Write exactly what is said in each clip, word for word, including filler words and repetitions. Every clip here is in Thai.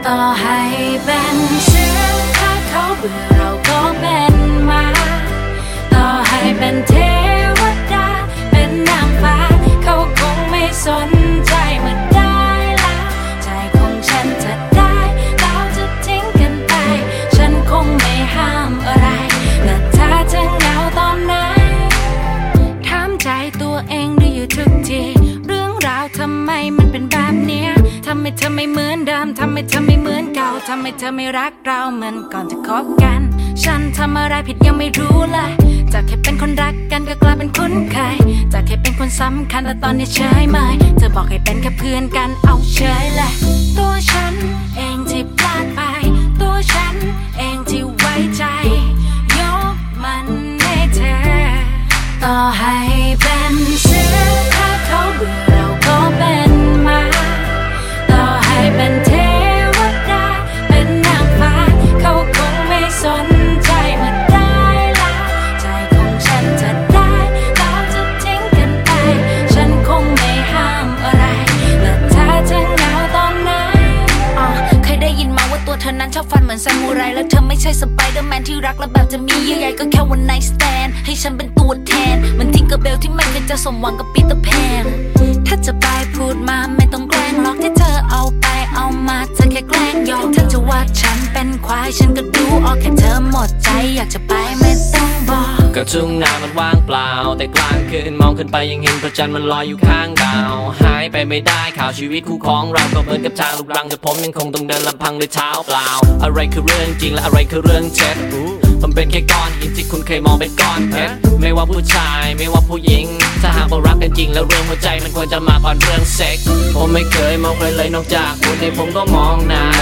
ต่อให้เป็นเสือถ้าเขาเบื่อเราก็เป็นหมาต่อให้เป็นเทวดาเป็นนางฟ้าเขาคงไม่สนใจเมื่อได้แล้วใจของฉันจะได้เราจะทิ้งกันไปฉันคงไม่ห้ามอะไรแต่ถ้าเธอเหงาตอนไหนถามใจตัวเองดูอยู่ทุกทีเรื่องราวทำไมมันเป็นแบบเนี้ยทำไมเธอไม่เหมือนเดิมทำไมเธอไม่เหมือนเก่าทำไมเธอไม่รักเราเหมือนก่อนจะคบกันฉันทำอะไรผิดยังไม่รู้เลยจากแค่เป็นคนรักกันก็กลายเป็นคุ้นเคยจากแค่เป็นคนสำคัญแต่ตอนนี้เฉยเมยเธอบอกให้เป็นแค่เพื่อนกันเอาเฉยเลยตัวฉันเองที่พลาดไปตัวฉันเองที่ไว้ใจยกมันให้เธอต่อให้เป็นเสือถ้าเขาเบื่อเราก็เป็นหมาต่อให้เป็นเทวดาเป็นนางฟ้าเขาคงไม่สนใจเมื่อได้แล้วใจของฉันจะได้เราจะทิ้งกันไปฉันคงไม่ห้ามอะไรแต่ถ้าเธอเหงาตอนไหนอ๋อเคยได้ยินมาว่าตัวเธอนั้นชอบฟันเหมือนซามูไรแล้วเธอไม่ใช่สไปเดอร์แมนที่รักแล้วแบบจะมีเยื่อใยก็แค่วันไนท์สแตนให้ฉันเป็นตัวแทนเหมือนทิงเกอร์เบลที่ไม่เคยจะสมหวังกับปีเตอร์แพนถ้าจะไปพูดมาไม่ต้องแกล้งหรอกที่เธอเอาไปเอามาเธอแค่แกล้งหยอกเธอจะว่าฉันเป็นควายฉันก็ดูออกแค่เธอหมดใจอยากจะไปไม่ต้องบอกก็ทุ่งนามันว่างเปล่าแต่กลางคืนมองขึ้นไปยังเห็นพระจันทร์มันลอยอยู่ข้างดาวหายไปไม่ได้ข่าวชีวิตคู่ของเราก็เหมือนกับทางลูกรังแต่ผมยังคงต้องเดินลำพังด้วยเท้าเปล่าอะไรคือเรื่องจริงและอะไรคือเรื่องเท็จมันเป็นแค่ก้อนหินที่คุณเคยมองเป็นก้อนเพชรไม่ว่าผู้ชายไม่ว่าผู้หญิงถ้าหากว่ารักกันจริงแล้วเรื่องหัวใจมันควรจะมาก่อนเรื่องเซ็กผมไม่เคยมองใครเลยนอกจากคุณในผมก็มองหน้า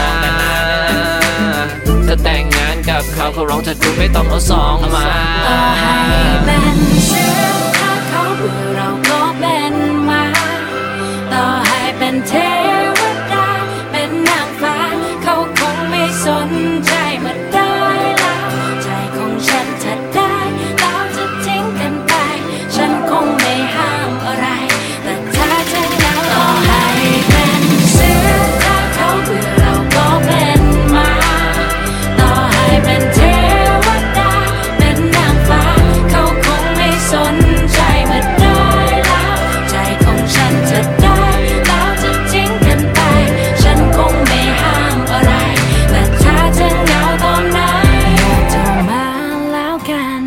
ถ้าแต่งงานกับเขาเขาร้องถ้าคุณไม่ต้องเอาสองมาต่อให้เป็นเสือถ้าเขาเบื่อเราก็เป็นหมาต่อให้เป็นเทวดาเป็นนางฟ้าเขาคงไม่สนใจเมื่อได้แล้วใจของฉันจะได้เราจะทิ้งกันไปฉันคงไม่ห้ามอะไรแต่ถ้าเธอเหงาต่อให้เป็นเสือถ้าเขาเบื่อเราก็เป็นหมาต่อให้เป็นเทวดาเป็นนางฟ้าเขาคงไม่สนใจเมื่อได้แล้วใจของฉันจะได้เราจะทิ้งกันไปฉันคงไม่ห้ามอะไรแต่ถ้าเธอเหงาตอนไหนโทรมาแล้วกัน